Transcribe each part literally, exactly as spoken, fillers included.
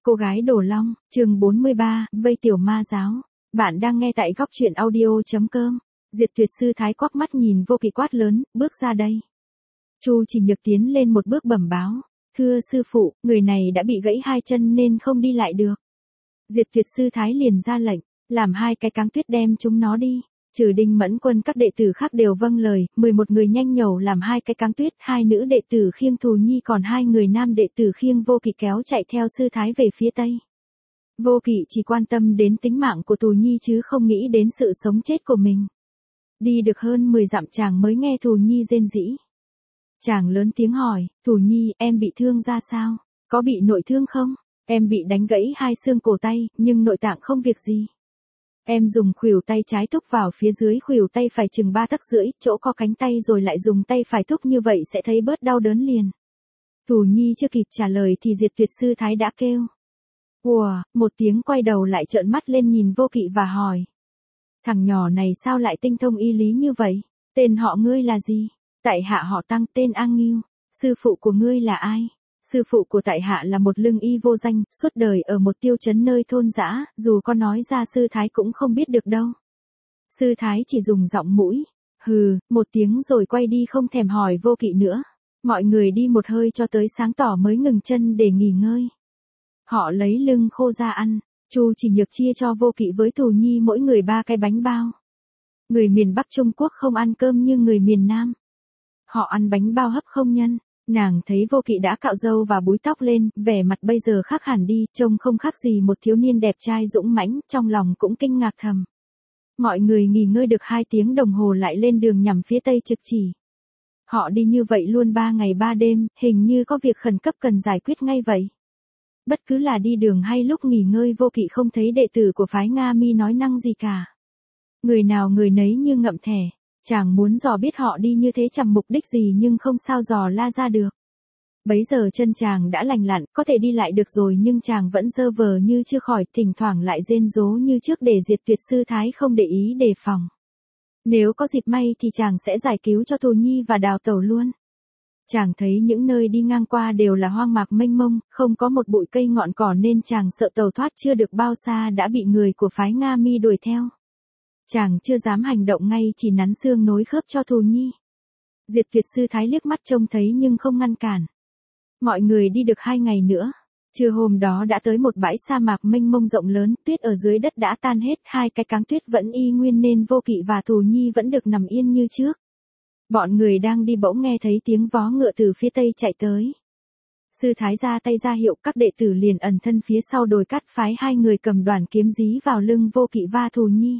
Cô gái Đồ Long, chương bốn mươi ba, vây tiểu ma giáo. Bạn đang nghe tại góc truyện audio.com. Diệt Tuyệt sư thái quắc mắt nhìn Vô Kỵ quát lớn, bước ra đây. Chu Chỉ Nhược tiến lên một bước bẩm báo. Thưa sư phụ, người này đã bị gãy hai chân nên không đi lại được. Diệt Tuyệt sư thái liền ra lệnh, làm hai cái cáng tuyết đem chúng nó đi. Trừ Đinh Mẫn Quân các đệ tử khác đều vâng lời, mười một người nhanh nhẩu làm hai cái cáng tuyết, hai nữ đệ tử khiêng Thù Nhi còn hai người nam đệ tử khiêng Vô Kỵ kéo chạy theo sư thái về phía tây. Vô Kỵ chỉ quan tâm đến tính mạng của Thù Nhi chứ không nghĩ đến sự sống chết của mình. Đi được hơn mười dặm chàng mới nghe Thù Nhi rên rỉ. Chàng lớn tiếng hỏi, Thù Nhi, em bị thương ra sao? Có bị nội thương không? Em bị đánh gãy hai xương cổ tay, nhưng nội tạng không việc gì. Em dùng khuỷu tay trái thúc vào phía dưới khuỷu tay phải chừng ba tấc rưỡi, chỗ co cánh tay rồi lại dùng tay phải thúc như vậy sẽ thấy bớt đau đớn liền. Thù Nhi chưa kịp trả lời thì Diệt Tuyệt sư thái đã kêu. Ùa, một tiếng quay đầu lại trợn mắt lên nhìn Vô Kỵ và hỏi. Thằng nhỏ này sao lại tinh thông y lý như vậy? Tên họ ngươi là gì? Tại hạ họ Tăng, tên A Ngưu. Sư phụ của ngươi là ai? Sư phụ của tại hạ là một lương y vô danh, suốt đời ở một tiêu trấn nơi thôn dã, dù có nói ra sư thái cũng không biết được đâu. Sư thái chỉ dùng giọng mũi, hừ, một tiếng rồi quay đi không thèm hỏi Vô Kỵ nữa. Mọi người đi một hơi cho tới sáng tỏ mới ngừng chân để nghỉ ngơi. Họ lấy lưng khô ra ăn, Chu Chỉ Nhược chia cho Vô Kỵ với Thù Nhi mỗi người ba cái bánh bao. Người miền Bắc Trung Quốc không ăn cơm như người miền Nam. Họ ăn bánh bao hấp không nhân. Nàng thấy Vô Kỵ đã cạo râu và búi tóc lên, vẻ mặt bây giờ khác hẳn đi, trông không khác gì một thiếu niên đẹp trai dũng mãnh, trong lòng cũng kinh ngạc thầm. Mọi người nghỉ ngơi được hai tiếng đồng hồ lại lên đường nhằm phía tây trực chỉ. Họ đi như vậy luôn ba ngày ba đêm, hình như có việc khẩn cấp cần giải quyết ngay vậy. Bất cứ là đi đường hay lúc nghỉ ngơi Vô Kỵ không thấy đệ tử của phái Nga Mi nói năng gì cả. Người nào người nấy như ngậm thẻ. Chàng muốn dò biết họ đi như thế nhằm mục đích gì nhưng không sao dò la ra được. Bấy giờ chân chàng đã lành lặn, có thể đi lại được rồi nhưng chàng vẫn dơ vờ như chưa khỏi, thỉnh thoảng lại rên rố như trước để Diệt Tuyệt sư thái không để ý đề phòng. Nếu có dịp may thì chàng sẽ giải cứu cho Thù Nhi và đào tẩu luôn. Chàng thấy những nơi đi ngang qua đều là hoang mạc mênh mông, không có một bụi cây ngọn cỏ nên chàng sợ tàu thoát chưa được bao xa đã bị người của phái Nga Mi đuổi theo. Chàng chưa dám hành động ngay chỉ nắn xương nối khớp cho Thù Nhi. Diệt Tuyệt sư thái liếc mắt trông thấy nhưng không ngăn cản. Mọi người đi được hai ngày nữa. Trưa hôm đó đã tới một bãi sa mạc mênh mông rộng lớn, tuyết ở dưới đất đã tan hết, hai cái cáng tuyết vẫn y nguyên nên Vô Kỵ và Thù Nhi vẫn được nằm yên như trước. Bọn người đang đi bỗng nghe thấy tiếng vó ngựa từ phía tây chạy tới. Sư thái ra tay ra hiệu, các đệ tử liền ẩn thân phía sau đồi cát phái hai người cầm đoàn kiếm dí vào lưng Vô Kỵ và Thù Nhi.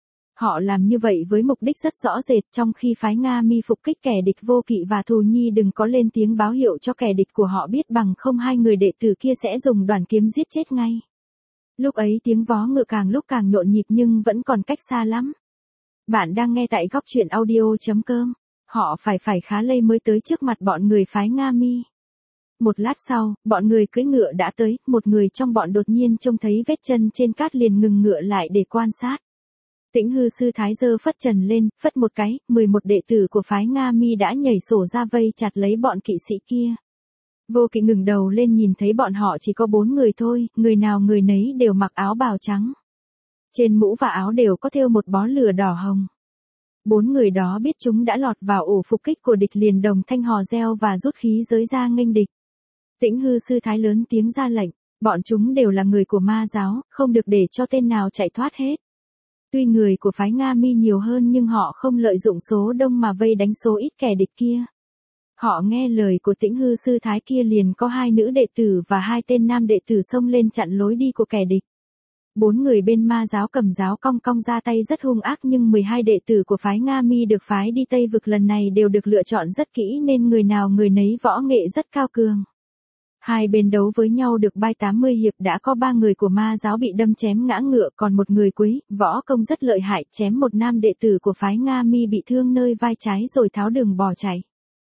Họ làm như vậy với mục đích rất rõ rệt, trong khi phái Nga Mi phục kích kẻ địch Vô Kỵ và Thù Nhi đừng có lên tiếng báo hiệu cho kẻ địch của họ biết, bằng không hai người đệ tử kia sẽ dùng đoàn kiếm giết chết ngay. Lúc ấy tiếng vó ngựa càng lúc càng nhộn nhịp nhưng vẫn còn cách xa lắm. Bạn đang nghe tại góc truyện audio.com. Họ phải phải khá lây mới tới trước mặt bọn người phái Nga Mi. Một lát sau, bọn người cưỡi ngựa đã tới, một người trong bọn đột nhiên trông thấy vết chân trên cát liền ngừng ngựa lại để quan sát. Tĩnh Hư sư thái giơ phất trần lên, phất một cái, mười một đệ tử của phái Nga Mi đã nhảy sổ ra vây chặt lấy bọn kỵ sĩ kia. Vô Kỵ ngừng đầu lên nhìn thấy bọn họ chỉ có bốn người thôi, người nào người nấy đều mặc áo bào trắng. Trên mũ và áo đều có thêu một bó lửa đỏ hồng. Bốn người đó biết chúng đã lọt vào ổ phục kích của địch liền đồng thanh hò reo và rút khí giới ra nghênh địch. Tĩnh Hư sư thái lớn tiếng ra lệnh, bọn chúng đều là người của ma giáo, không được để cho tên nào chạy thoát hết. Tuy người của phái Nga Mi nhiều hơn nhưng họ không lợi dụng số đông mà vây đánh số ít kẻ địch kia. Họ nghe lời của Tĩnh Hư sư thái kia liền có hai nữ đệ tử và hai tên nam đệ tử xông lên chặn lối đi của kẻ địch. Bốn người bên ma giáo cầm giáo cong cong ra tay rất hung ác nhưng mười hai đệ tử của phái Nga Mi được phái đi Tây Vực lần này đều được lựa chọn rất kỹ nên người nào người nấy võ nghệ rất cao cường. Hai bên đấu với nhau được bai tám mươi hiệp đã có ba người của ma giáo bị đâm chém ngã ngựa còn một người quý, võ công rất lợi hại chém một nam đệ tử của phái Nga Mi bị thương nơi vai trái rồi tháo đường bỏ chạy.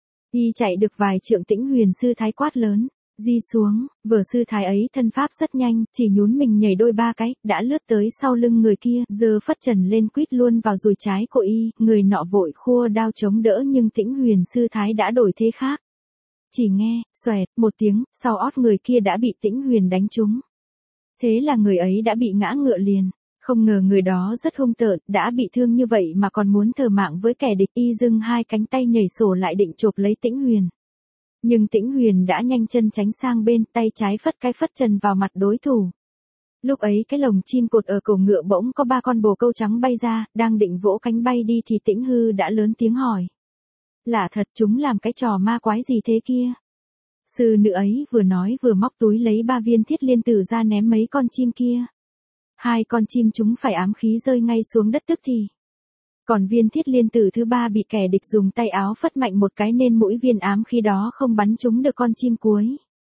Đi chạy được vài trượng Tĩnh Huyền sư thái quát lớn, di xuống, vừa sư thái ấy thân pháp rất nhanh, chỉ nhún mình nhảy đôi ba cái, đã lướt tới sau lưng người kia, giơ phất trần lên quýt luôn vào dùi trái của y, người nọ vội khua đao chống đỡ nhưng Tĩnh Huyền sư thái đã đổi thế khác. Chỉ nghe, xoẹt, một tiếng, sau ót người kia đã bị Tĩnh Huyền đánh trúng. Thế là người ấy đã bị ngã ngựa liền. Không ngờ người đó rất hung tợn, đã bị thương như vậy mà còn muốn thờ mạng với kẻ địch, y dưng hai cánh tay nhảy sổ lại định chộp lấy Tĩnh Huyền. Nhưng Tĩnh Huyền đã nhanh chân tránh sang bên, tay trái phất cái phất trần vào mặt đối thủ. Lúc ấy cái lồng chim cột ở cổ ngựa bỗng có ba con bồ câu trắng bay ra, đang định vỗ cánh bay đi thì Tĩnh Hư đã lớn tiếng hỏi. Lạ thật, chúng làm cái trò ma quái gì thế kia? Sư nữ ấy vừa nói vừa móc túi lấy ba viên thiết liên tử ra ném mấy con chim kia. Hai con chim chúng phải ám khí rơi ngay xuống đất tức thì. Còn viên thiết liên tử thứ ba bị kẻ địch dùng tay áo phất mạnh một cái nên mũi viên ám khí đó không bắn trúng được con chim cuối.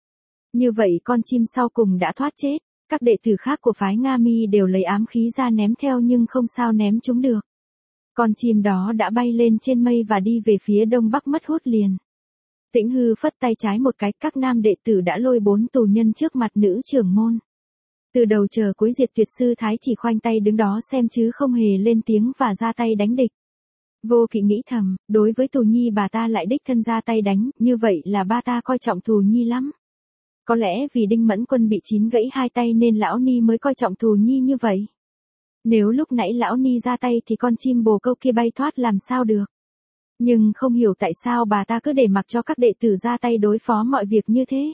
Như vậy con chim sau cùng đã thoát chết. Các đệ tử khác của phái Nga Mi đều lấy ám khí ra ném theo nhưng không sao ném chúng được. Con chim đó đã bay lên trên mây và đi về phía đông bắc mất hút liền. Tĩnh Hư phất tay trái một cái, các nam đệ tử đã lôi bốn tù nhân trước mặt nữ trưởng môn. Từ đầu chờ cuối Diệt Tuyệt Sư Thái chỉ khoanh tay đứng đó xem chứ không hề lên tiếng và ra tay đánh địch. Vô Kỵ nghĩ thầm, đối với Tù Nhi bà ta lại đích thân ra tay đánh, như vậy là ba ta coi trọng Tù Nhi lắm. Có lẽ vì Đinh Mẫn Quân bị chín gãy hai tay nên lão Ni mới coi trọng Tù Nhi như vậy. Nếu lúc nãy lão Ni ra tay thì con chim bồ câu kia bay thoát làm sao được. Nhưng không hiểu tại sao bà ta cứ để mặc cho các đệ tử ra tay đối phó mọi việc như thế.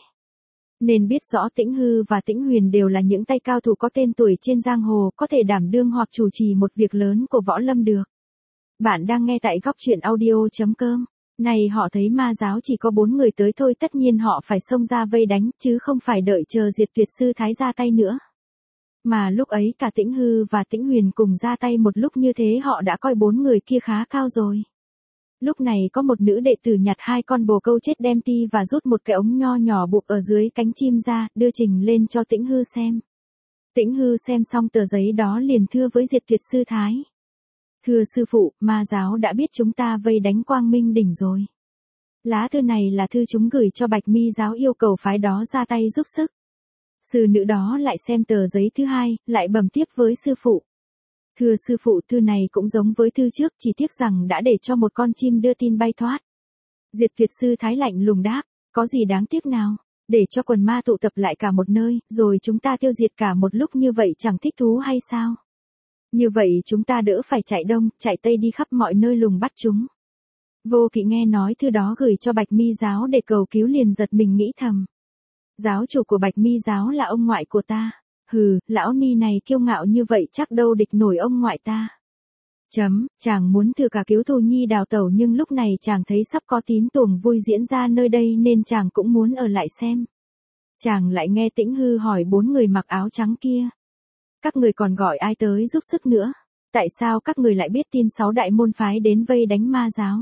Nên biết rõ Tĩnh Hư và Tĩnh Huyền đều là những tay cao thủ có tên tuổi trên giang hồ, có thể đảm đương hoặc chủ trì một việc lớn của võ lâm được. Bạn đang nghe tại góc truyện audio chấm com. Này họ thấy ma giáo chỉ có bốn người tới thôi, tất nhiên họ phải xông ra vây đánh, chứ không phải đợi chờ Diệt Tuyệt Sư Thái ra tay nữa. Mà lúc ấy cả Tĩnh Hư và Tĩnh Huyền cùng ra tay một lúc như thế họ đã coi bốn người kia khá cao rồi. Lúc này có một nữ đệ tử nhặt hai con bồ câu chết đem ti và rút một cái ống nho nhỏ buộc ở dưới cánh chim ra, đưa trình lên cho Tĩnh Hư xem. Tĩnh Hư xem xong tờ giấy đó liền thưa với Diệt Tuyệt Sư Thái. Thưa sư phụ, ma giáo đã biết chúng ta vây đánh Quang Minh đỉnh rồi. Lá thư này là thư chúng gửi cho Bạch Mi giáo yêu cầu phái đó ra tay giúp sức. Sư nữ đó lại xem tờ giấy thứ hai, lại bẩm tiếp với sư phụ. Thưa sư phụ, thư này cũng giống với thư trước, chỉ tiếc rằng đã để cho một con chim đưa tin bay thoát. Diệt Tuyệt Sư Thái lạnh lùng đáp, có gì đáng tiếc nào, để cho quần ma tụ tập lại cả một nơi, rồi chúng ta tiêu diệt cả một lúc như vậy chẳng thích thú hay sao? Như vậy chúng ta đỡ phải chạy đông, chạy tây đi khắp mọi nơi lùng bắt chúng. Vô Kỵ nghe nói thư đó gửi cho Bạch Mi giáo để cầu cứu liền giật mình nghĩ thầm. Giáo chủ của Bạch Mi giáo là ông ngoại của ta. Hừ, lão Ni này kiêu ngạo như vậy chắc đâu địch nổi ông ngoại ta. Chấm, chàng muốn thử cả cứu Tù Nhi đào tẩu nhưng lúc này chàng thấy sắp có tín tuồng vui diễn ra nơi đây nên chàng cũng muốn ở lại xem. Chàng lại nghe Tĩnh Hư hỏi bốn người mặc áo trắng kia. Các người còn gọi ai tới giúp sức nữa? Tại sao các người lại biết tin sáu đại môn phái đến vây đánh ma giáo?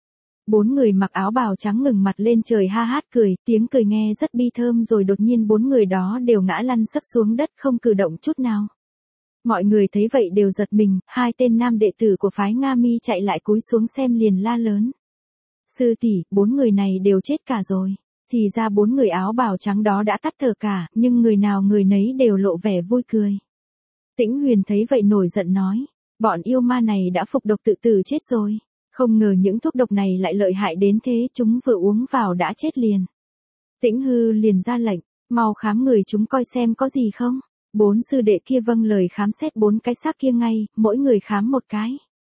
Bốn người mặc áo bào trắng ngừng mặt lên trời ha hát cười, tiếng cười nghe rất bi thơm rồi đột nhiên bốn người đó đều ngã lăn sấp xuống đất không cử động chút nào. Mọi người thấy vậy đều giật mình, hai tên nam đệ tử của phái Nga Mi chạy lại cúi xuống xem liền la lớn. Sư tỷ, bốn người này đều chết cả rồi. Thì ra bốn người áo bào trắng đó đã tắt thở cả, nhưng người nào người nấy đều lộ vẻ vui cười. Tĩnh Huyền thấy vậy nổi giận nói, bọn yêu ma này đã phục độc tự tử chết rồi. Không ngờ những thuốc độc này lại lợi hại đến thế, chúng vừa uống vào đã chết liền. Tĩnh Hư liền ra lệnh, mau khám người chúng coi xem có gì không. Bốn sư đệ kia vâng lời khám xét bốn cái xác kia ngay, mỗi người khám một cái.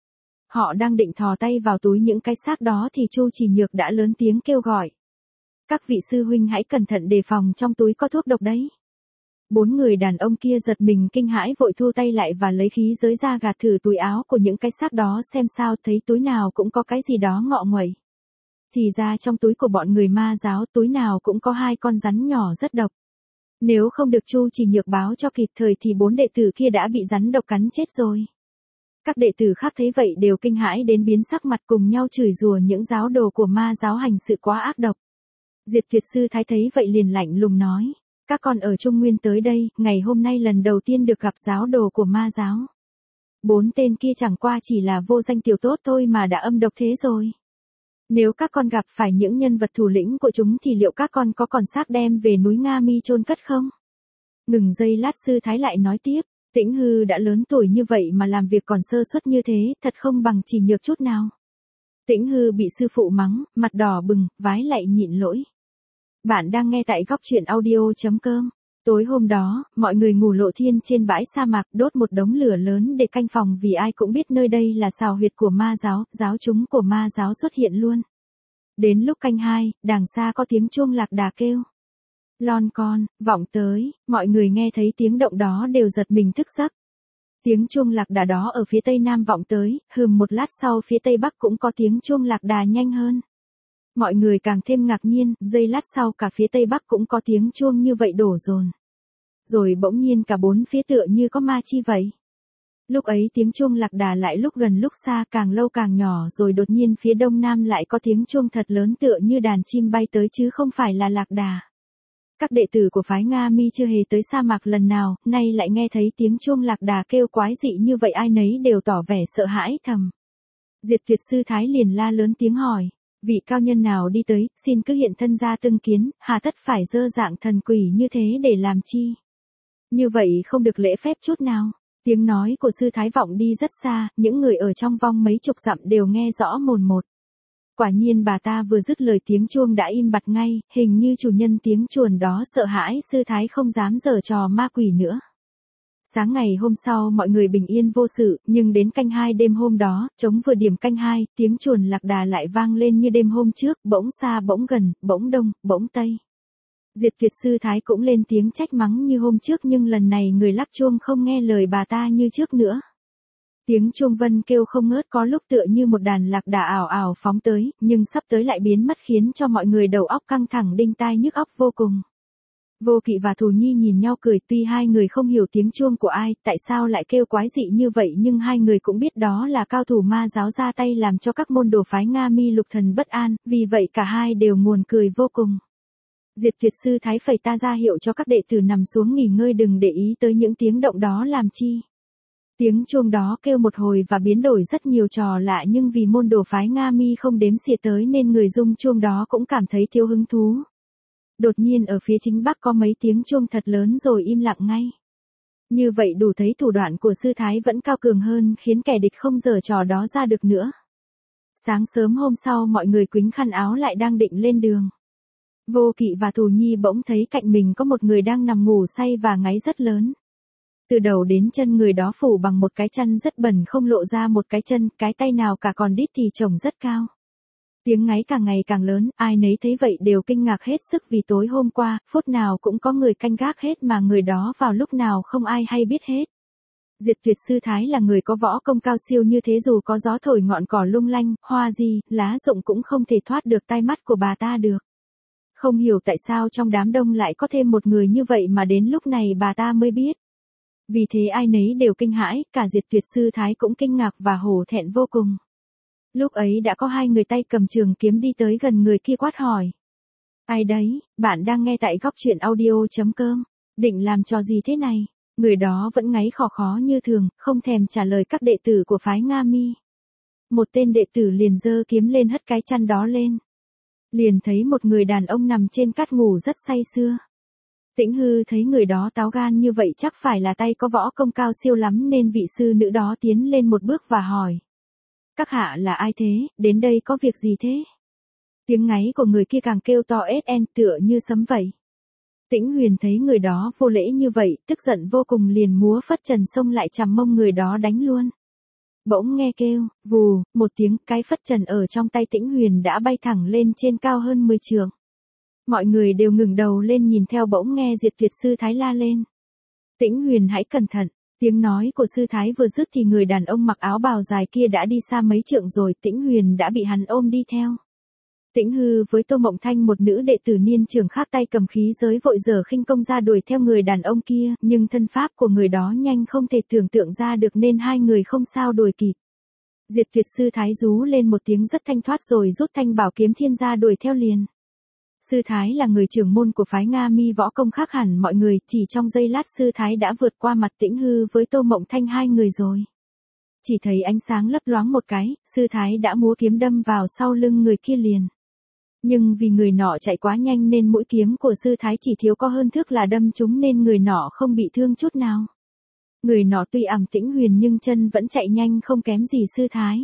Họ đang định thò tay vào túi những cái xác đó thì Chu Chỉ Nhược đã lớn tiếng kêu gọi. Các vị sư huynh hãy cẩn thận đề phòng, trong túi có thuốc độc đấy. Bốn người đàn ông kia giật mình kinh hãi vội thu tay lại và lấy khí giới ra gạt thử túi áo của những cái xác đó xem sao, thấy túi nào cũng có cái gì đó ngọ nguậy. Thì ra trong túi của bọn người ma giáo túi nào cũng có hai con rắn nhỏ rất độc. Nếu không được Chu Chỉ Nhược báo cho kịp thời thì bốn đệ tử kia đã bị rắn độc cắn chết rồi. Các đệ tử khác thấy vậy đều kinh hãi đến biến sắc mặt cùng nhau chửi rủa những giáo đồ của ma giáo hành sự quá ác độc. Diệt Tuyệt Sư Thái thấy vậy liền lạnh lùng nói. Các con ở Trung Nguyên tới đây, ngày hôm nay lần đầu tiên được gặp giáo đồ của ma giáo. Bốn tên kia chẳng qua chỉ là vô danh tiểu tốt thôi mà đã âm độc thế rồi. Nếu các con gặp phải những nhân vật thủ lĩnh của chúng thì liệu các con có còn xác đem về núi Nga Mi chôn cất không? Ngừng giây lát Sư Thái lại nói tiếp, Tĩnh Hư đã lớn tuổi như vậy mà làm việc còn sơ suất như thế, thật không bằng Chỉ Nhược chút nào. Tĩnh Hư bị sư phụ mắng, mặt đỏ bừng, vái lại nhịn lỗi. Bạn đang nghe tại góc truyện audio chấm com. Tối hôm đó, mọi người ngủ lộ thiên trên bãi sa mạc, đốt một đống lửa lớn để canh phòng vì ai cũng biết nơi đây là sào huyệt của ma giáo, giáo chúng của ma giáo xuất hiện luôn. Đến lúc canh hai, đằng xa có tiếng chuông lạc đà kêu. Lon con, vọng tới, mọi người nghe thấy tiếng động đó đều giật mình thức giấc. Tiếng chuông lạc đà đó ở phía tây nam vọng tới, hừm một lát sau phía tây bắc cũng có tiếng chuông lạc đà nhanh hơn. Mọi người càng thêm ngạc nhiên, giây lát sau cả phía tây bắc cũng có tiếng chuông như vậy đổ dồn. Rồi bỗng nhiên cả bốn phía tựa như có ma chi vậy. Lúc ấy tiếng chuông lạc đà lại lúc gần lúc xa, càng lâu càng nhỏ, rồi đột nhiên phía đông nam lại có tiếng chuông thật lớn tựa như đàn chim bay tới chứ không phải là lạc đà. Các đệ tử của phái Nga Mi chưa hề tới sa mạc lần nào, nay lại nghe thấy tiếng chuông lạc đà kêu quái dị như vậy, ai nấy đều tỏ vẻ sợ hãi thầm. Diệt Tuyệt Sư Thái liền la lớn tiếng hỏi, vị cao nhân nào đi tới, xin cứ hiện thân ra tương kiến, hà tất phải dơ dạng thần quỷ như thế để làm chi? Như vậy không được lễ phép chút nào. Tiếng nói của sư thái vọng đi rất xa, những người ở trong vòng mấy chục dặm đều nghe rõ mồn một. Quả nhiên bà ta vừa dứt lời tiếng chuông đã im bặt ngay, hình như chủ nhân tiếng chuồn đó sợ hãi sư thái không dám giở trò ma quỷ nữa. Sáng ngày hôm sau mọi người bình yên vô sự, nhưng đến canh hai đêm hôm đó, trống vừa điểm canh hai, tiếng chuồn lạc đà lại vang lên như đêm hôm trước, bỗng xa bỗng gần, bỗng đông, bỗng tây. Diệt Tuyệt Sư Thái cũng lên tiếng trách mắng như hôm trước, nhưng lần này người lắp chuông không nghe lời bà ta như trước nữa. Tiếng chuông vân kêu không ngớt, có lúc tựa như một đàn lạc đà ảo ảo phóng tới, nhưng sắp tới lại biến mất khiến cho mọi người đầu óc căng thẳng đinh tai nhức óc vô cùng. Vô Kỵ và Thù Nhi nhìn nhau cười, tuy hai người không hiểu tiếng chuông của ai, tại sao lại kêu quái dị như vậy, nhưng hai người cũng biết đó là cao thủ ma giáo ra tay làm cho các môn đồ phái Nga Mi lục thần bất an, vì vậy cả hai đều nguồn cười vô cùng. Diệt Tuyệt Sư Thái phẩy ta ra hiệu cho các đệ tử nằm xuống nghỉ ngơi, đừng để ý tới những tiếng động đó làm chi. Tiếng chuông đó kêu một hồi và biến đổi rất nhiều trò lạ, nhưng vì môn đồ phái Nga Mi không đếm xỉa tới nên người rung chuông đó cũng cảm thấy thiếu hứng thú. Đột nhiên ở phía chính bắc có mấy tiếng chuông thật lớn rồi im lặng ngay. Như vậy đủ thấy thủ đoạn của sư thái vẫn cao cường hơn, khiến kẻ địch không giở trò đó ra được nữa. Sáng sớm hôm sau mọi người quýnh khăn áo lại đang định lên đường. Vô Kỵ và Thù Nhi bỗng thấy cạnh mình có một người đang nằm ngủ say và ngáy rất lớn. Từ đầu đến chân người đó phủ bằng một cái chăn rất bẩn, không lộ ra một cái chân, cái tay nào cả, còn đít thì trồng rất cao. Tiếng ngáy càng ngày càng lớn, ai nấy thấy vậy đều kinh ngạc hết sức, vì tối hôm qua, phút nào cũng có người canh gác hết mà người đó vào lúc nào không ai hay biết hết. Diệt Tuyệt Sư Thái là người có võ công cao siêu, như thế dù có gió thổi ngọn cỏ lung lanh, hoa gì, lá rụng cũng không thể thoát được tai mắt của bà ta được. Không hiểu tại sao trong đám đông lại có thêm một người như vậy mà đến lúc này bà ta mới biết. Vì thế ai nấy đều kinh hãi, cả Diệt Tuyệt Sư Thái cũng kinh ngạc và hổ thẹn vô cùng. Lúc ấy đã có hai người tay cầm trường kiếm đi tới gần người kia quát hỏi. Ai đấy, bạn đang nghe tại góc truyện audio.com, định làm trò gì thế này? Người đó vẫn ngáy khò khó như thường, không thèm trả lời các đệ tử của phái Nga Mi. Một tên đệ tử liền giơ kiếm lên hất cái chăn đó lên. Liền thấy một người đàn ông nằm trên cát ngủ rất say sưa. Tĩnh Hư thấy người đó táo gan như vậy chắc phải là tay có võ công cao siêu lắm, nên vị sư nữ đó tiến lên một bước và hỏi. Các hạ là ai thế, đến đây có việc gì thế? Tiếng ngáy của người kia càng kêu to ét en tựa như sấm vậy. Tĩnh Huyền thấy người đó vô lễ như vậy, tức giận vô cùng liền múa phất trần xông lại chằm mông người đó đánh luôn. Bỗng nghe kêu, vù, một tiếng, cái phất trần ở trong tay Tĩnh Huyền đã bay thẳng lên trên cao hơn mười trượng. Mọi người đều ngừng đầu lên nhìn theo, bỗng nghe Diệt Tuyệt Sư Thái la lên. Tĩnh Huyền hãy cẩn thận, tiếng nói của sư thái vừa dứt thì người đàn ông mặc áo bào dài kia đã đi xa mấy trượng rồi, Tĩnh Huyền đã bị hắn ôm đi theo. Tĩnh Hư với Tô Mộng Thanh, một nữ đệ tử niên trưởng khác, tay cầm khí giới vội dở khinh công ra đuổi theo người đàn ông kia, nhưng thân pháp của người đó nhanh không thể tưởng tượng ra được nên hai người không sao đuổi kịp. Diệt Tuyệt Sư Thái rú lên một tiếng rất thanh thoát rồi rút thanh bảo kiếm thiên ra đuổi theo liền. Sư Thái là người trưởng môn của phái Nga Mi, võ công khác hẳn mọi người, chỉ trong giây lát Sư Thái đã vượt qua mặt Tĩnh Hư với Tô Mộng Thanh hai người rồi. Chỉ thấy ánh sáng lấp loáng một cái, Sư Thái đã múa kiếm đâm vào sau lưng người kia liền. Nhưng vì người nọ chạy quá nhanh nên mũi kiếm của Sư Thái chỉ thiếu có hơn thước là đâm trúng, nên người nọ không bị thương chút nào. Người nọ tuy ảm Tĩnh Huyền nhưng chân vẫn chạy nhanh không kém gì Sư Thái.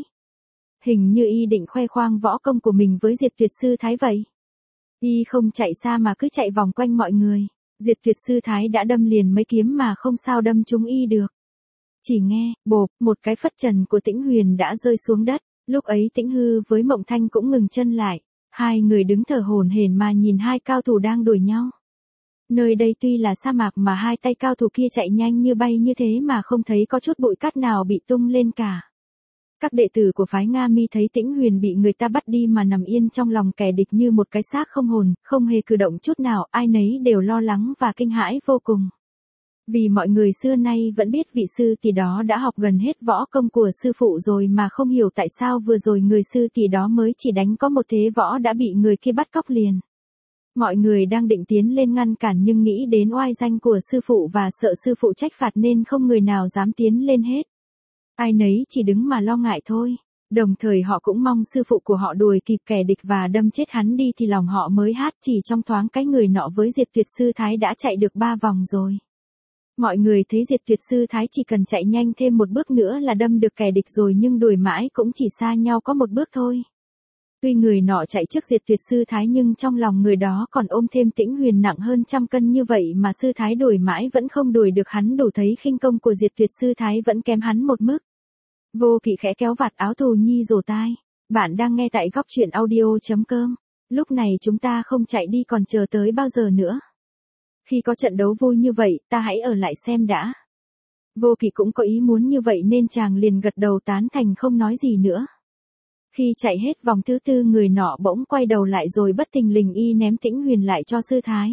Hình như y định khoe khoang võ công của mình với Diệt Tuyệt Sư Thái vậy. Y không chạy xa mà cứ chạy vòng quanh mọi người. Diệt Tuyệt Sư Thái đã đâm liền mấy kiếm mà không sao đâm trúng y được. Chỉ nghe, bộp, một cái phất trần của Tĩnh Huyền đã rơi xuống đất, lúc ấy Tĩnh Hư với Mộng Thanh cũng ngừng chân lại, hai người đứng thở hổn hển mà nhìn hai cao thủ đang đuổi nhau. Nơi đây tuy là sa mạc mà hai tay cao thủ kia chạy nhanh như bay như thế mà không thấy có chút bụi cát nào bị tung lên cả. Các đệ tử của phái Nga Mi thấy Tĩnh Huyền bị người ta bắt đi mà nằm yên trong lòng kẻ địch như một cái xác không hồn, không hề cử động chút nào, ai nấy đều lo lắng và kinh hãi vô cùng. Vì mọi người xưa nay vẫn biết vị sư tỷ đó đã học gần hết võ công của sư phụ rồi mà không hiểu tại sao vừa rồi người sư tỷ đó mới chỉ đánh có một thế võ đã bị người kia bắt cóc liền. Mọi người đang định tiến lên ngăn cản nhưng nghĩ đến oai danh của sư phụ và sợ sư phụ trách phạt nên không người nào dám tiến lên hết. Ai nấy chỉ đứng mà lo ngại thôi. Đồng thời họ cũng mong sư phụ của họ đuổi kịp kẻ địch và đâm chết hắn đi thì lòng họ mới hát. Chỉ trong thoáng cái người nọ với Diệt Tuyệt Sư Thái đã chạy được ba vòng rồi. Mọi người thấy Diệt Tuyệt Sư Thái chỉ cần chạy nhanh thêm một bước nữa là đâm được kẻ địch rồi nhưng đuổi mãi cũng chỉ xa nhau có một bước thôi. Tuy người nọ chạy trước Diệt Tuyệt Sư Thái nhưng trong lòng người đó còn ôm thêm Tĩnh Huyền nặng hơn trăm cân như vậy mà Sư Thái đuổi mãi vẫn không đuổi được hắn, đủ thấy khinh công của Diệt Tuyệt Sư Thái vẫn kém hắn một mức. Vô Kỵ khẽ kéo vạt áo Thù Nhi rồ tai. Bạn đang nghe tại góc truyện audio chấm com. Lúc này chúng ta không chạy đi còn chờ tới bao giờ nữa. Khi có trận đấu vui như vậy, ta hãy ở lại xem đã. Vô Kỵ cũng có ý muốn như vậy nên chàng liền gật đầu tán thành không nói gì nữa. Khi chạy hết vòng thứ tư người nọ bỗng quay đầu lại rồi bất thình lình y ném Tĩnh Huyền lại cho Sư Thái.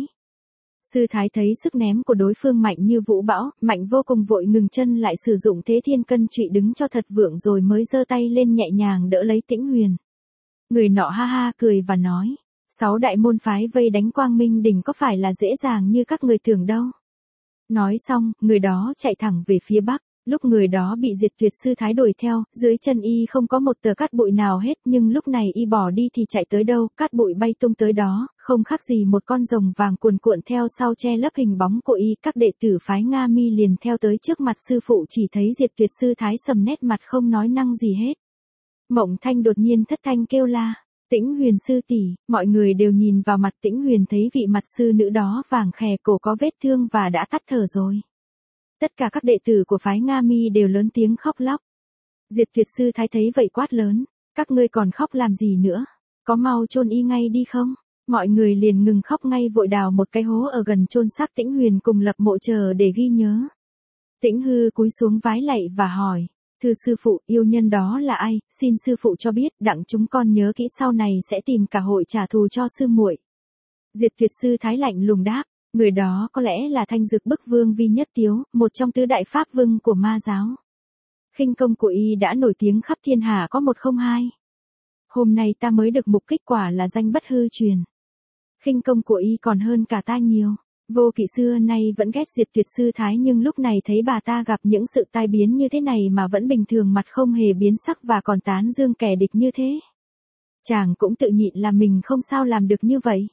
Sư Thái thấy sức ném của đối phương mạnh như vũ bão, mạnh vô cùng vội ngừng chân lại sử dụng thế thiên cân trụy đứng cho thật vượng rồi mới giơ tay lên nhẹ nhàng đỡ lấy Tĩnh Huyền. Người nọ ha ha cười và nói, sáu đại môn phái vây đánh Quang Minh Đỉnh có phải là dễ dàng như các người tưởng đâu. Nói xong, người đó chạy thẳng về phía bắc. Lúc người đó bị Diệt Tuyệt Sư Thái đuổi theo, dưới chân y không có một tờ cát bụi nào hết nhưng lúc này y bỏ đi thì chạy tới đâu, cát bụi bay tung tới đó, không khác gì một con rồng vàng cuồn cuộn theo sau che lấp hình bóng của y. Các đệ tử phái Nga Mi liền theo tới trước mặt sư phụ chỉ thấy Diệt Tuyệt Sư Thái sầm nét mặt không nói năng gì hết. Mộng Thanh đột nhiên thất thanh kêu la, Tĩnh Huyền sư tỷ, mọi người đều nhìn vào mặt Tĩnh Huyền thấy vị mặt sư nữ đó vàng khè cổ có vết thương và đã tắt thở rồi. Tất cả các đệ tử của phái Nga Mi đều lớn tiếng khóc lóc. Diệt Tuyệt Sư Thái thấy vậy quát lớn, các ngươi còn khóc làm gì nữa, có mau chôn y ngay đi không? Mọi người liền ngừng khóc ngay vội đào một cái hố ở gần chôn xác Tĩnh Huyền cùng lập mộ chờ để ghi nhớ. Tĩnh Hư cúi xuống vái lạy và hỏi, thưa sư phụ, yêu nhân đó là ai, xin sư phụ cho biết, đặng chúng con nhớ kỹ sau này sẽ tìm cả hội trả thù cho sư muội. Diệt Tuyệt Sư Thái lạnh lùng đáp, người đó có lẽ là Thanh Dực Bức Vương Vi Nhất Tiếu, một trong tứ đại pháp vương của ma giáo. Khinh công của y đã nổi tiếng khắp thiên hạ có một không hai. Hôm nay ta mới được mục kích quả là danh bất hư truyền. Khinh công của y còn hơn cả ta nhiều. Vô Kỵ xưa nay vẫn ghét Diệt Tuyệt Sư Thái nhưng lúc này thấy bà ta gặp những sự tai biến như thế này mà vẫn bình thường mặt không hề biến sắc và còn tán dương kẻ địch như thế. Chàng cũng tự nhịn là mình không sao làm được như vậy.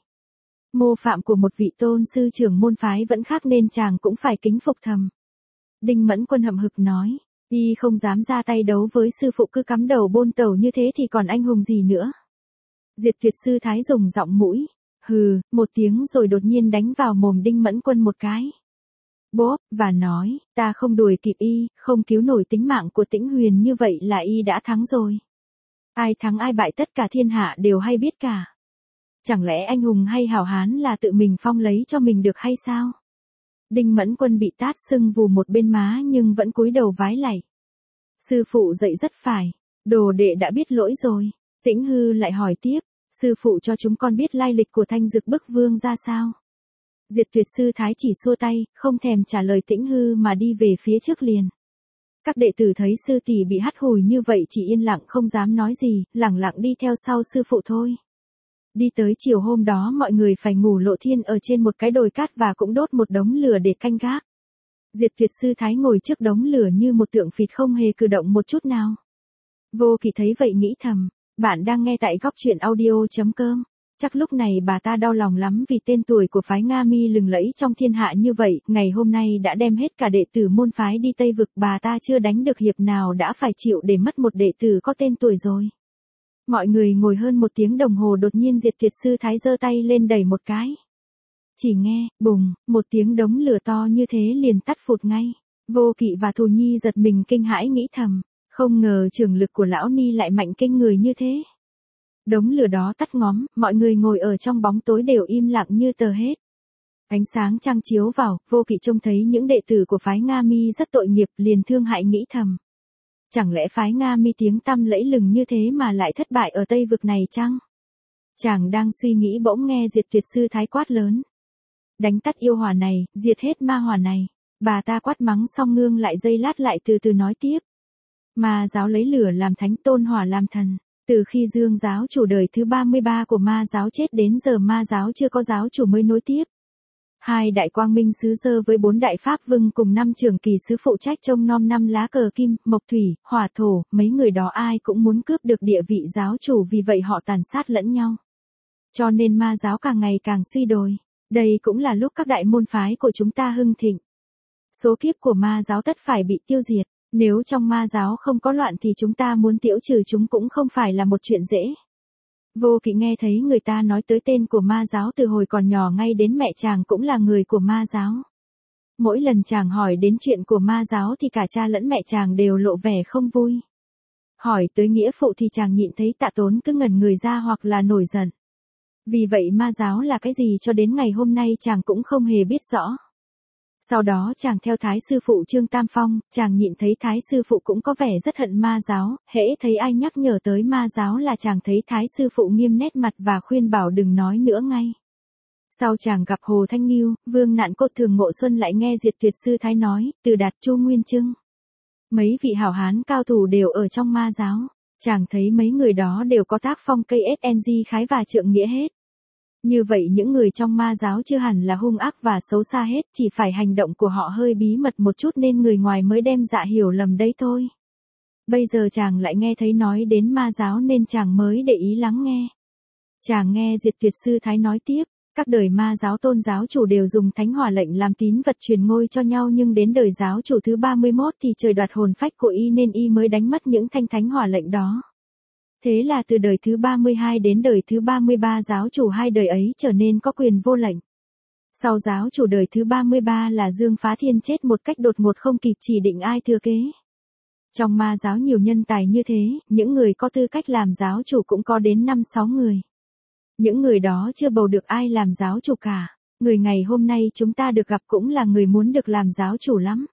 Mô phạm của một vị tôn sư trưởng môn phái vẫn khác nên chàng cũng phải kính phục thầm. Đinh Mẫn Quân hậm hực nói, y không dám ra tay đấu với sư phụ cứ cắm đầu bôn tẩu như thế thì còn anh hùng gì nữa. Diệt Tuyệt Sư Thái dùng giọng mũi, hừ, một tiếng rồi đột nhiên đánh vào mồm Đinh Mẫn Quân một cái. Bốp, và nói, ta không đuổi kịp y, không cứu nổi tính mạng của Tĩnh Huyền như vậy là y đã thắng rồi. Ai thắng ai bại tất cả thiên hạ đều hay biết cả. Chẳng lẽ anh hùng hay hảo hán là tự mình phong lấy cho mình được hay sao? Đinh Mẫn Quân bị tát sưng vù một bên má nhưng vẫn cúi đầu vái lạy. Sư phụ dạy rất phải, đồ đệ đã biết lỗi rồi. Tĩnh Hư lại hỏi tiếp, sư phụ cho chúng con biết lai lịch của Thanh Dực Bức Vương ra sao? Diệt Tuyệt Sư Thái chỉ xua tay, không thèm trả lời Tĩnh Hư mà đi về phía trước liền. Các đệ tử thấy sư tỷ bị hắt hủi như vậy chỉ yên lặng không dám nói gì, lẳng lặng đi theo sau sư phụ thôi. Đi tới chiều hôm đó mọi người phải ngủ lộ thiên ở trên một cái đồi cát và cũng đốt một đống lửa để canh gác. Diệt Tuyệt Sư Thái ngồi trước đống lửa như một tượng phịt không hề cử động một chút nào. Vô Kỵ thấy vậy nghĩ thầm, bạn đang nghe tại góc truyện audio chấm com. Chắc lúc này bà ta đau lòng lắm vì tên tuổi của phái Nga Mi lừng lẫy trong thiên hạ như vậy, ngày hôm nay đã đem hết cả đệ tử môn phái đi Tây Vực, bà ta chưa đánh được hiệp nào đã phải chịu để mất một đệ tử có tên tuổi rồi. Mọi người ngồi hơn một tiếng đồng hồ đột nhiên Diệt Tuyệt Sư Thái giơ tay lên đẩy một cái. Chỉ nghe, bùng, một tiếng đống lửa to như thế liền tắt phụt ngay. Vô Kỵ và Thù Nhi giật mình kinh hãi nghĩ thầm, không ngờ trường lực của lão Ni lại mạnh kinh người như thế. Đống lửa đó tắt ngóm, mọi người ngồi ở trong bóng tối đều im lặng như tờ hết. Ánh sáng trăng chiếu vào, Vô Kỵ trông thấy những đệ tử của phái Nga Mi rất tội nghiệp, liền thương hại nghĩ thầm. Chẳng lẽ phái Nga Mi tiếng tăm lẫy lừng như thế mà lại thất bại ở Tây vực này chăng? Chàng đang suy nghĩ bỗng nghe Diệt Tuyệt Sư Thái quát lớn. Đánh tắt yêu hỏa này, diệt hết ma hỏa này. Bà ta quát mắng xong ngưng lại giây lát lại từ từ nói tiếp. Ma giáo lấy lửa làm thánh, tôn hỏa làm thần. Từ khi Dương giáo chủ đời thứ ba mươi ba của ma giáo chết đến giờ ma giáo chưa có giáo chủ mới nối tiếp. Hai đại quang minh sứ dơ với bốn đại pháp vương cùng năm trưởng kỳ sứ phụ trách trông nom năm lá cờ kim, mộc thủy, hỏa thổ, mấy người đó ai cũng muốn cướp được địa vị giáo chủ, vì vậy họ tàn sát lẫn nhau. Cho nên ma giáo càng ngày càng suy đồi. Đây cũng là lúc các đại môn phái của chúng ta hưng thịnh. Số kiếp của ma giáo tất phải bị tiêu diệt. Nếu trong ma giáo không có loạn thì chúng ta muốn tiễu trừ chúng cũng không phải là một chuyện dễ. Vô Kỵ nghe thấy người ta nói tới tên của ma giáo từ hồi còn nhỏ, ngay đến mẹ chàng cũng là người của ma giáo. Mỗi lần chàng hỏi đến chuyện của ma giáo thì cả cha lẫn mẹ chàng đều lộ vẻ không vui. Hỏi tới nghĩa phụ thì chàng nhịn thấy Tạ Tốn cứ ngẩn người ra hoặc là nổi giận. Vì vậy ma giáo là cái gì cho đến ngày hôm nay chàng cũng không hề biết rõ. Sau đó chàng theo Thái sư phụ Trương Tam Phong, chàng nhịn thấy Thái sư phụ cũng có vẻ rất hận ma giáo, hễ thấy ai nhắc nhở tới ma giáo là chàng thấy Thái sư phụ nghiêm nét mặt và khuyên bảo đừng nói nữa ngay. Sau chàng gặp Hồ Thanh Nghiêu, Vương Nạn Cốt Thường Ngộ Xuân lại nghe Diệt Tuyệt Sư Thái nói, Từ Đạt, Chu Nguyên Trưng. Mấy vị hảo hán cao thủ đều ở trong ma giáo, chàng thấy mấy người đó đều có tác phong cây ét en giê khái và trượng nghĩa hết. Như vậy những người trong ma giáo chưa hẳn là hung ác và xấu xa hết, chỉ phải hành động của họ hơi bí mật một chút nên người ngoài mới đem dạ hiểu lầm đấy thôi. Bây giờ chàng lại nghe thấy nói đến ma giáo nên chàng mới để ý lắng nghe. Chàng nghe Diệt Tuyệt Sư Thái nói tiếp, các đời ma giáo tôn giáo chủ đều dùng thánh hỏa lệnh làm tín vật truyền ngôi cho nhau, nhưng đến đời giáo chủ thứ ba mươi mốt thì trời đoạt hồn phách của y nên y mới đánh mất những thanh thánh hỏa lệnh đó. Thế là từ đời thứ ba mươi hai đến đời thứ ba mươi ba giáo chủ hai đời ấy trở nên có quyền vô lệnh. Sau giáo chủ đời thứ ba mươi ba là Dương Phá Thiên chết một cách đột ngột không kịp chỉ định ai thừa kế. Trong ma giáo nhiều nhân tài như thế, những người có tư cách làm giáo chủ cũng có đến năm sáu người. Những người đó chưa bầu được ai làm giáo chủ cả. Người ngày hôm nay chúng ta được gặp cũng là người muốn được làm giáo chủ lắm.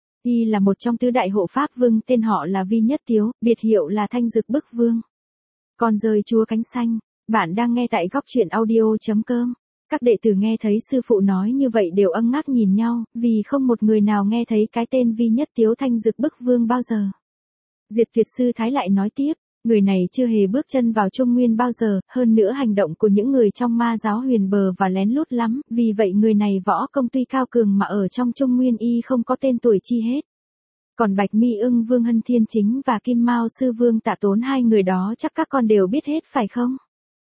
Y là một trong tứ đại hộ pháp vương, tên họ là Vi Nhất Tiếu, biệt hiệu là Thanh Dực Bức Vương. Con rơi chúa cánh xanh, bạn đang nghe tại góc truyện audio.com. Các đệ tử nghe thấy sư phụ nói như vậy đều âng ngác nhìn nhau, vì không một người nào nghe thấy cái tên Vi Nhất Tiếu Thanh Dực Bức Vương bao giờ. Diệt Tuyệt Sư Thái lại nói tiếp, người này chưa hề bước chân vào Trung Nguyên bao giờ, hơn nữa hành động của những người trong ma giáo huyền bờ và lén lút lắm, vì vậy người này võ công tuy cao cường mà ở trong Trung Nguyên y không có tên tuổi chi hết. Còn Bạch Mi Ưng Vương Hân Thiên Chính và Kim Mao Sư Vương Tạ Tốn, hai người đó chắc các con đều biết hết phải không?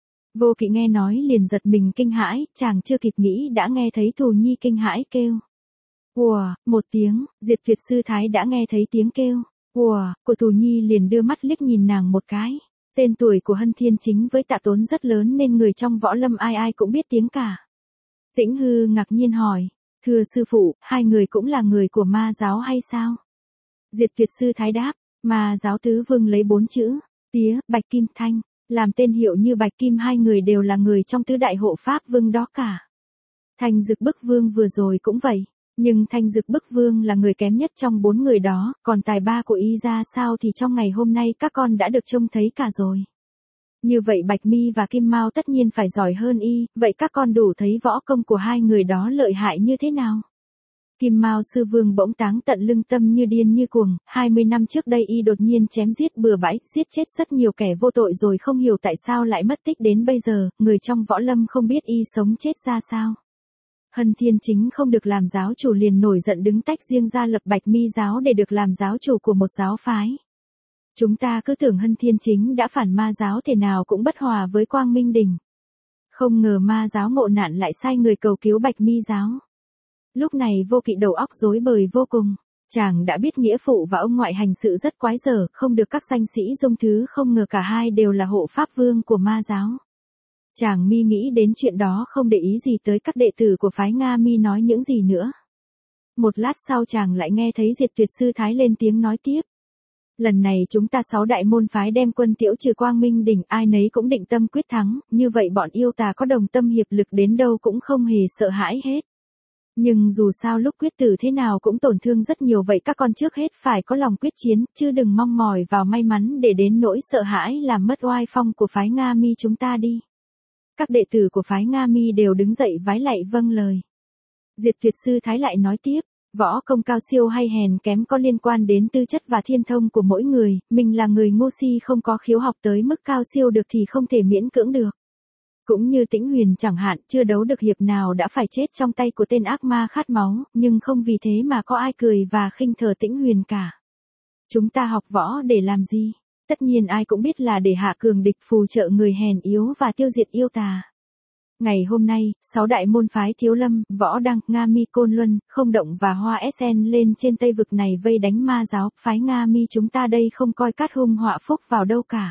Vô Kỵ nghe nói liền giật mình kinh hãi, chàng chưa kịp nghĩ đã nghe thấy Thù Nhi kinh hãi kêu. Ùa, một tiếng, Diệt Tuyệt Sư Thái đã nghe thấy tiếng kêu. Ùa, của Thù Nhi liền đưa mắt liếc nhìn nàng một cái. Tên tuổi của Hân Thiên Chính với Tạ Tốn rất lớn nên người trong võ lâm ai ai cũng biết tiếng cả. Tĩnh Hư ngạc nhiên hỏi, thưa sư phụ, hai người cũng là người của ma giáo hay sao? Diệt Tuyệt Sư Thái đáp, ma giáo tứ vương lấy bốn chữ, tía, bạch kim thanh, làm tên hiệu như bạch kim, hai người đều là người trong tứ đại hộ pháp vương đó cả. Thanh Dực Bức Vương vừa rồi cũng vậy, nhưng Thanh Dực Bức Vương là người kém nhất trong bốn người đó, còn tài ba của y ra sao thì trong ngày hôm nay các con đã được trông thấy cả rồi. Như vậy Bạch Mi và Kim Mao tất nhiên phải giỏi hơn y, vậy các con đủ thấy võ công của hai người đó lợi hại như thế nào. Kim Mao Sư Vương bỗng táng tận lưng tâm như điên như cuồng, hai mươi năm trước đây y đột nhiên chém giết bừa bãi, giết chết rất nhiều kẻ vô tội rồi không hiểu tại sao lại mất tích đến bây giờ, người trong võ lâm không biết y sống chết ra sao. Hân Thiên Chính không được làm giáo chủ liền nổi giận đứng tách riêng ra lập Bạch Mi giáo để được làm giáo chủ của một giáo phái. Chúng ta cứ tưởng Hân Thiên Chính đã phản ma giáo thế nào cũng bất hòa với Quang Minh Đình. Không ngờ ma giáo ngộ nạn lại sai người cầu cứu Bạch Mi giáo. Lúc này Vô Kỵ đầu óc rối bời vô cùng. Chàng đã biết nghĩa phụ và ông ngoại hành sự rất quái dở, không được các danh sĩ dung thứ, không ngờ cả hai đều là hộ pháp vương của ma giáo. Chàng mi nghĩ đến chuyện đó không để ý gì tới các đệ tử của phái Nga Mi nói những gì nữa. Một lát sau chàng lại nghe thấy Diệt Tuyệt Sư Thái lên tiếng nói tiếp. Lần này chúng ta sáu đại môn phái đem quân tiễu trừ Quang Minh đỉnh, ai nấy cũng định tâm quyết thắng, như vậy bọn yêu tà có đồng tâm hiệp lực đến đâu cũng không hề sợ hãi hết. Nhưng dù sao lúc quyết tử thế nào cũng tổn thương rất nhiều, vậy các con trước hết phải có lòng quyết chiến, chứ đừng mong mỏi vào may mắn để đến nỗi sợ hãi làm mất oai phong của phái Nga Mi chúng ta đi. Các đệ tử của phái Nga Mi đều đứng dậy vái lạy vâng lời. Diệt Tuyệt Sư Thái lại nói tiếp, võ công cao siêu hay hèn kém có liên quan đến tư chất và thiên thông của mỗi người, mình là người ngu si không có khiếu học tới mức cao siêu được thì không thể miễn cưỡng được. Cũng như Tĩnh Huyền chẳng hạn, chưa đấu được hiệp nào đã phải chết trong tay của tên ác ma khát máu, nhưng không vì thế mà có ai cười và khinh thờ Tĩnh Huyền cả. Chúng ta học võ để làm gì? Tất nhiên ai cũng biết là để hạ cường địch, phù trợ người hèn yếu và tiêu diệt yêu tà. Ngày hôm nay, sáu đại môn phái Thiếu Lâm, Võ Đăng, Nga Mi, Côn Luân, Không Động và Hoa Sen lên trên Tây Vực này vây đánh ma giáo, phái Nga Mi chúng ta đây không coi cát hung họa phúc vào đâu cả.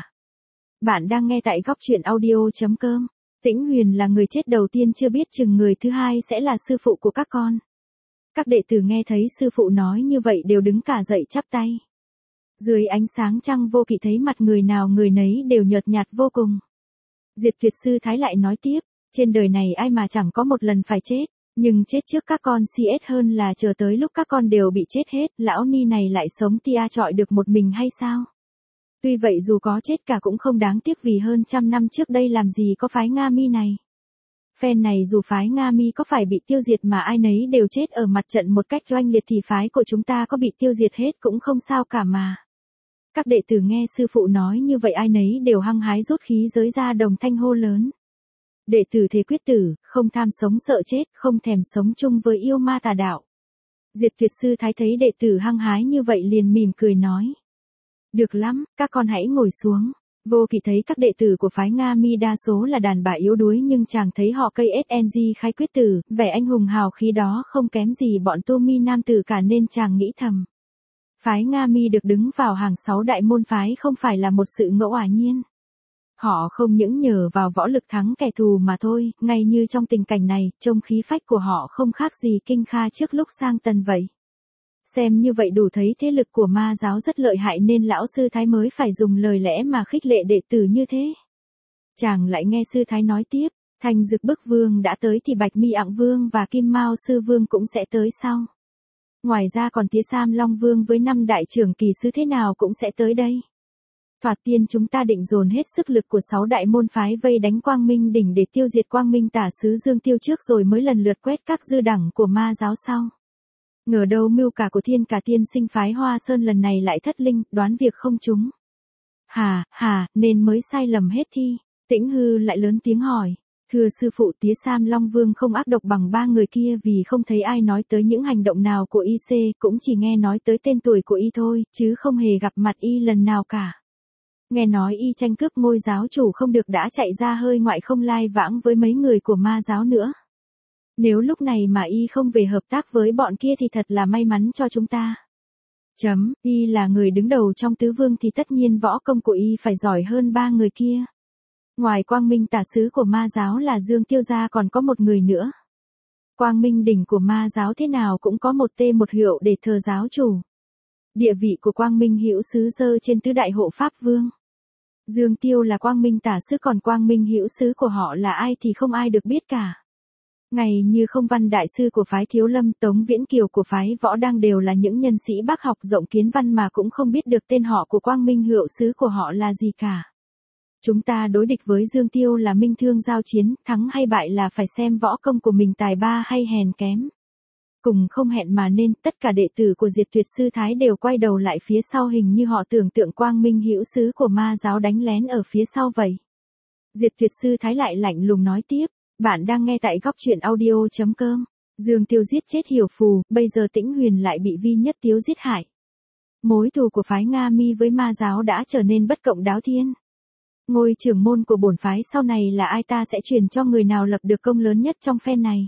Bạn đang nghe tại góc truyện audio chấm com. Tĩnh Huyền là người chết đầu tiên, chưa biết chừng người thứ hai sẽ là sư phụ của các con. Các đệ tử nghe thấy sư phụ nói như vậy đều đứng cả dậy chắp tay. Dưới ánh sáng trăng vô kỵ thấy mặt người nào người nấy đều nhợt nhạt vô cùng. Diệt Tuyệt Sư Thái lại nói tiếp, trên đời này ai mà chẳng có một lần phải chết, nhưng chết trước các con si ết hơn là chờ tới lúc các con đều bị chết hết, lão ni này lại sống tia chọi được một mình hay sao? Tuy vậy dù có chết cả cũng không đáng tiếc, vì hơn trăm năm trước đây làm gì có phái Nga Mi này. Phen này dù phái Nga Mi có phải bị tiêu diệt mà ai nấy đều chết ở mặt trận một cách oanh liệt thì phái của chúng ta có bị tiêu diệt hết cũng không sao cả mà. Các đệ tử nghe sư phụ nói như vậy ai nấy đều hăng hái rút khí giới ra, đồng thanh hô lớn. Đệ tử thế quyết tử, không tham sống sợ chết, không thèm sống chung với yêu ma tà đạo. Diệt Tuyệt Sư Thái thấy đệ tử hăng hái như vậy liền mỉm cười nói. Được lắm, các con hãy ngồi xuống. Vô Kỵ thấy các đệ tử của phái Nga Mi đa số là đàn bà yếu đuối, nhưng chàng thấy họ cây ét en giê khai quyết tử, vẻ anh hùng hào khí đó không kém gì bọn tu mi nam tử cả, nên chàng nghĩ thầm. Phái Nga Mi được đứng vào hàng sáu đại môn phái không phải là một sự ngẫu ả nhiên. Họ không những nhờ vào võ lực thắng kẻ thù mà thôi, ngay như trong tình cảnh này, trông khí phách của họ không khác gì Kinh Kha trước lúc sang Tần vậy. Xem như vậy đủ thấy thế lực của ma giáo rất lợi hại, nên lão sư Thái mới phải dùng lời lẽ mà khích lệ đệ tử như thế. Chàng lại nghe sư Thái nói tiếp, Thanh Dực Bức Vương đã tới thì Bạch Mi Ạng Vương và Kim Mao Sư Vương cũng sẽ tới sau. Ngoài ra còn Tía Sam Long Vương với năm đại trưởng kỳ sứ thế nào cũng sẽ tới đây. Thoạt tiên chúng ta định dồn hết sức lực của sáu đại môn phái vây đánh Quang Minh đỉnh để tiêu diệt Quang Minh tả sứ Dương Tiêu trước, rồi mới lần lượt quét các dư đẳng của ma giáo sau. Ngờ đâu mưu cả của Thiên Cả Tiên Sinh phái Hoa Sơn lần này lại thất linh, đoán việc không trúng. Hà, hà, nên mới sai lầm hết thi. Tĩnh Hư lại lớn tiếng hỏi. Thưa sư phụ, Tía Sam Long Vương không ác độc bằng ba người kia, vì không thấy ai nói tới những hành động nào của y xê, cũng chỉ nghe nói tới tên tuổi của y thôi, chứ không hề gặp mặt y lần nào cả. Nghe nói y tranh cướp ngôi giáo chủ không được đã chạy ra hơi ngoại không lai vãng với mấy người của ma giáo nữa. Nếu lúc này mà y không về hợp tác với bọn kia thì thật là may mắn cho chúng ta. Chấm, y là người đứng đầu trong tứ vương thì tất nhiên võ công của y phải giỏi hơn ba người kia. Ngoài Quang Minh tả sứ của ma giáo là Dương Tiêu ra còn có một người nữa. Quang Minh đỉnh của ma giáo thế nào cũng có một tê một hiệu để thờ giáo chủ. Địa vị của Quang Minh hữu sứ dơ trên tứ đại hộ pháp vương. Dương Tiêu là Quang Minh tả sứ, còn Quang Minh hữu sứ của họ là ai thì không ai được biết cả. Ngày như Không Văn đại sư của phái Thiếu Lâm, Tống Viễn Kiều của phái Võ Đăng đều là những nhân sĩ bác học rộng kiến văn mà cũng không biết được tên họ của Quang Minh hữu sứ của họ là gì cả. Chúng ta đối địch với Dương Tiêu là minh thương giao chiến, thắng hay bại là phải xem võ công của mình tài ba hay hèn kém. Cùng không hẹn mà nên tất cả đệ tử của Diệt Tuyệt Sư Thái đều quay đầu lại phía sau, hình như họ tưởng tượng Quang Minh hữu sứ của ma giáo đánh lén ở phía sau vậy. Diệt Tuyệt Sư Thái lại lạnh lùng nói tiếp, bạn đang nghe tại góc truyện audio chấm com. Dương Tiêu giết chết Hiểu Phù, bây giờ Tĩnh Huyền lại bị Vi Nhất Tiếu giết hại. Mối thù của phái Nga Mi với ma giáo đã trở nên bất cộng đáo thiên. Ngôi trưởng môn của bổn phái sau này là ai, ta sẽ truyền cho người nào lập được công lớn nhất trong phen này.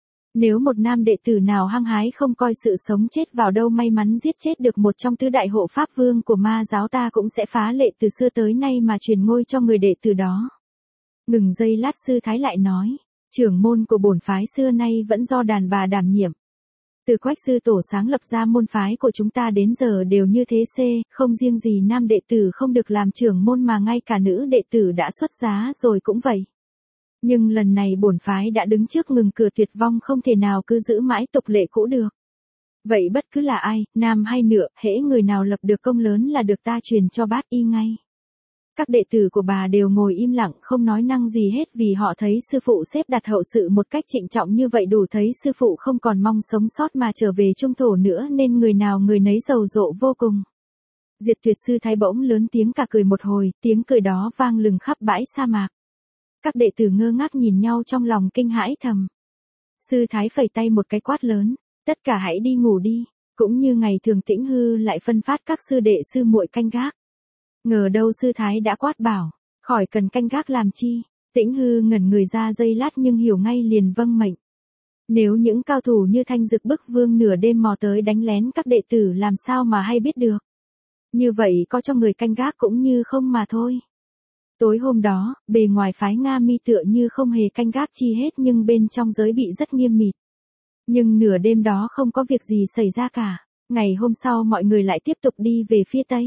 Nếu một nam đệ tử nào hăng hái không coi sự sống chết vào đâu, may mắn giết chết được một trong tứ đại hộ pháp vương của ma giáo, ta cũng sẽ phá lệ từ xưa tới nay mà truyền ngôi cho người đệ tử đó. Ngừng giây lát sư thái lại nói, trưởng môn của bổn phái xưa nay vẫn do đàn bà đảm nhiệm. Từ Quách sư tổ sáng lập ra môn phái của chúng ta đến giờ đều như thế c, không riêng gì nam đệ tử không được làm trưởng môn mà ngay cả nữ đệ tử đã xuất giá rồi cũng vậy. Nhưng lần này bổn phái đã đứng trước ngừng cửa tuyệt vong, không thể nào cứ giữ mãi tục lệ cũ được. Vậy bất cứ là ai, nam hay nữ, hễ người nào lập được công lớn là được ta truyền cho bát y ngay. Các đệ tử của bà đều ngồi im lặng không nói năng gì hết vì họ thấy sư phụ xếp đặt hậu sự một cách trịnh trọng như vậy đủ thấy sư phụ không còn mong sống sót mà trở về trung thổ nữa nên người nào người nấy rầu rộ vô cùng. Diệt Tuyệt sư thái bỗng lớn tiếng cả cười một hồi, tiếng cười đó vang lừng khắp bãi sa mạc. Các đệ tử ngơ ngác nhìn nhau trong lòng kinh hãi thầm. Sư thái phẩy tay một cái quát lớn, tất cả hãy đi ngủ đi, cũng như ngày thường Tĩnh Hư lại phân phát các sư đệ sư muội canh gác. Ngờ đâu sư thái đã quát bảo, khỏi cần canh gác làm chi. Tĩnh Hư ngẩn người ra giây lát nhưng hiểu ngay liền vâng mệnh. Nếu những cao thủ như Thanh Dực Bức Vương nửa đêm mò tới đánh lén các đệ tử làm sao mà hay biết được. Như vậy có cho người canh gác cũng như không mà thôi. Tối hôm đó, bề ngoài phái Nga Mi tựa như không hề canh gác chi hết nhưng bên trong giới bị rất nghiêm mịt. Nhưng nửa đêm đó không có việc gì xảy ra cả. Ngày hôm sau mọi người lại tiếp tục đi về phía tây.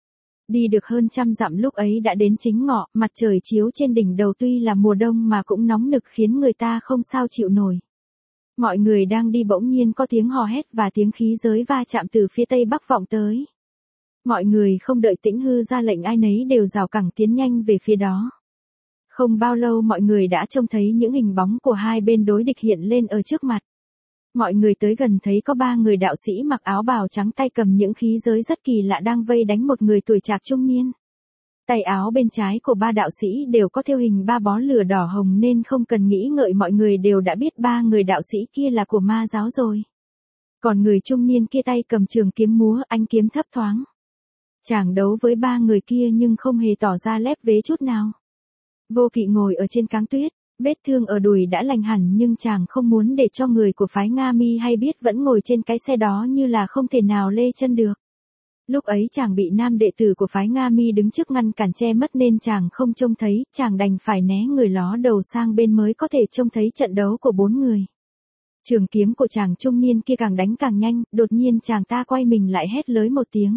Đi được hơn trăm dặm lúc ấy đã đến chính ngọ, mặt trời chiếu trên đỉnh đầu tuy là mùa đông mà cũng nóng nực khiến người ta không sao chịu nổi. Mọi người đang đi bỗng nhiên có tiếng hò hét và tiếng khí giới va chạm từ phía tây bắc vọng tới. Mọi người không đợi Tĩnh Hư ra lệnh ai nấy đều rào cẳng tiến nhanh về phía đó. Không bao lâu mọi người đã trông thấy những hình bóng của hai bên đối địch hiện lên ở trước mặt. Mọi người tới gần thấy có ba người đạo sĩ mặc áo bào trắng tay cầm những khí giới rất kỳ lạ đang vây đánh một người tuổi trạc trung niên. Tay áo bên trái của ba đạo sĩ đều có thêu hình ba bó lửa đỏ hồng nên không cần nghĩ ngợi mọi người đều đã biết ba người đạo sĩ kia là của ma giáo rồi. Còn người trung niên kia tay cầm trường kiếm múa ánh kiếm thấp thoáng. Chàng đấu với ba người kia nhưng không hề tỏ ra lép vế chút nào. Vô Kỵ ngồi ở trên cáng tuyết, vết thương ở đùi đã lành hẳn nhưng chàng không muốn để cho người của phái Nga Mi hay biết vẫn ngồi trên cái xe đó như là không thể nào lê chân được. Lúc ấy chàng bị nam đệ tử của phái Nga Mi đứng trước ngăn cản che mất nên chàng không trông thấy, chàng đành phải né người ló đầu sang bên mới có thể trông thấy trận đấu của bốn người. Trường kiếm của chàng trung niên kia càng đánh càng nhanh, đột nhiên chàng ta quay mình lại hét lớn một tiếng.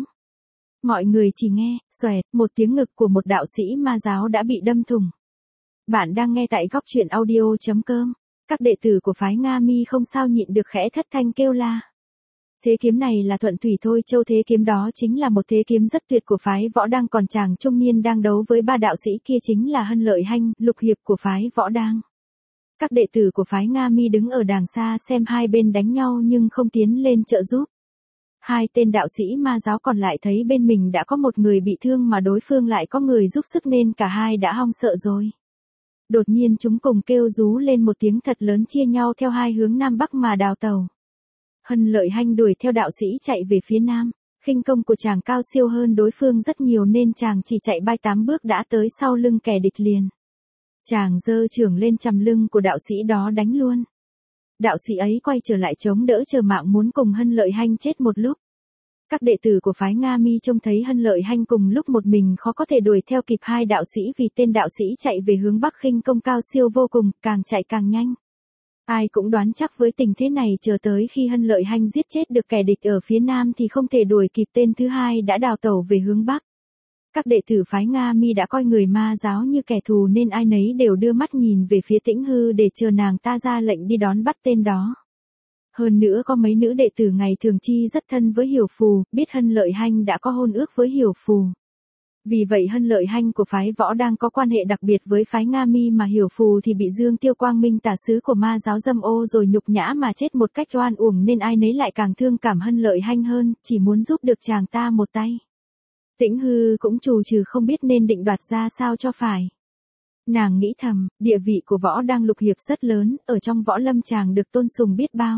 Mọi người chỉ nghe, xoẹt, một tiếng ngực của một đạo sĩ ma giáo đã bị đâm thủng. Bạn đang nghe tại góc truyện audio chấm com. Các đệ tử của phái Nga Mi không sao nhịn được khẽ thất thanh kêu la. Thế kiếm này là Thuận Thủy Thôi Châu, thế kiếm đó chính là một thế kiếm rất tuyệt của phái Võ Đang, còn chàng trung niên đang đấu với ba đạo sĩ kia chính là Hân Lợi Hanh, lục hiệp của phái Võ Đang. Các đệ tử của phái Nga Mi đứng ở đàng xa xem hai bên đánh nhau nhưng không tiến lên trợ giúp. Hai tên đạo sĩ ma giáo còn lại thấy bên mình đã có một người bị thương mà đối phương lại có người giúp sức nên cả hai đã hong sợ rồi. Đột nhiên chúng cùng kêu rú lên một tiếng thật lớn chia nhau theo hai hướng nam bắc mà đào tàu. Hân Lợi Hanh đuổi theo đạo sĩ chạy về phía nam, khinh công của chàng cao siêu hơn đối phương rất nhiều nên chàng chỉ chạy bay tám bước đã tới sau lưng kẻ địch liền. Chàng giơ chưởng lên chằm lưng của đạo sĩ đó đánh luôn. Đạo sĩ ấy quay trở lại chống đỡ chờ mạng muốn cùng Hân Lợi Hanh chết một lúc. Các đệ tử của phái Nga Mi trông thấy Hân Lợi Hanh cùng lúc một mình khó có thể đuổi theo kịp hai đạo sĩ vì tên đạo sĩ chạy về hướng bắc khinh công cao siêu vô cùng, càng chạy càng nhanh. Ai cũng đoán chắc với tình thế này chờ tới khi Hân Lợi Hanh giết chết được kẻ địch ở phía nam thì không thể đuổi kịp tên thứ hai đã đào tẩu về hướng bắc. Các đệ tử phái Nga Mi đã coi người ma giáo như kẻ thù nên ai nấy đều đưa mắt nhìn về phía Tĩnh Hư để chờ nàng ta ra lệnh đi đón bắt tên đó. Hơn nữa có mấy nữ đệ tử ngày thường chi rất thân với Hiểu Phù, biết Hân Lợi Hanh đã có hôn ước với Hiểu Phù. Vì vậy Hân Lợi Hanh của phái Võ đang có quan hệ đặc biệt với phái Nga Mi mà Hiểu Phù thì bị Dương Tiêu Quang Minh tà sứ của ma giáo dâm ô rồi nhục nhã mà chết một cách oan uổng nên ai nấy lại càng thương cảm Hân Lợi Hanh hơn, chỉ muốn giúp được chàng ta một tay. Tĩnh Hư cũng trù trừ không biết nên định đoạt ra sao cho phải. Nàng nghĩ thầm, địa vị của Võ đang lục hiệp rất lớn, ở trong võ lâm chàng được tôn sùng biết bao.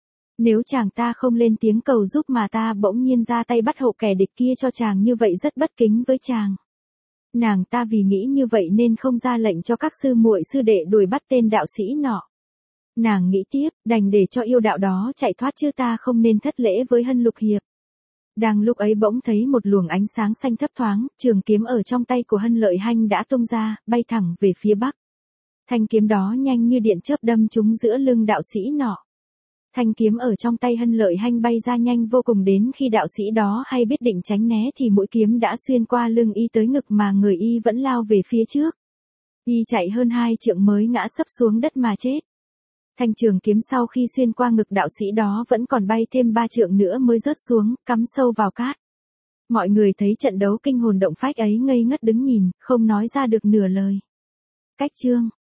Nếu chàng ta không lên tiếng cầu giúp mà ta bỗng nhiên ra tay bắt hộ kẻ địch kia cho chàng như vậy rất bất kính với chàng. Nàng ta vì nghĩ như vậy nên không ra lệnh cho các sư muội sư đệ đuổi bắt tên đạo sĩ nọ. Nàng nghĩ tiếp, đành để cho yêu đạo đó chạy thoát chứ ta không nên thất lễ với Hân lục hiệp. Đang lúc ấy bỗng thấy một luồng ánh sáng xanh thấp thoáng, trường kiếm ở trong tay của Hân Lợi Hanh đã tung ra, bay thẳng về phía bắc. Thanh kiếm đó nhanh như điện chớp đâm trúng giữa lưng đạo sĩ nọ. Thanh kiếm ở trong tay Hân Lợi Hanh bay ra nhanh vô cùng, đến khi đạo sĩ đó hay biết định tránh né thì mũi kiếm đã xuyên qua lưng y tới ngực mà người y vẫn lao về phía trước. Y chạy hơn hai trượng mới ngã sấp xuống đất mà chết. Thanh trường kiếm sau khi xuyên qua ngực đạo sĩ đó vẫn còn bay thêm ba trượng nữa mới rớt xuống, cắm sâu vào cát. Mọi người thấy trận đấu kinh hồn động phách ấy ngây ngất đứng nhìn, không nói ra được nửa lời. Cách chương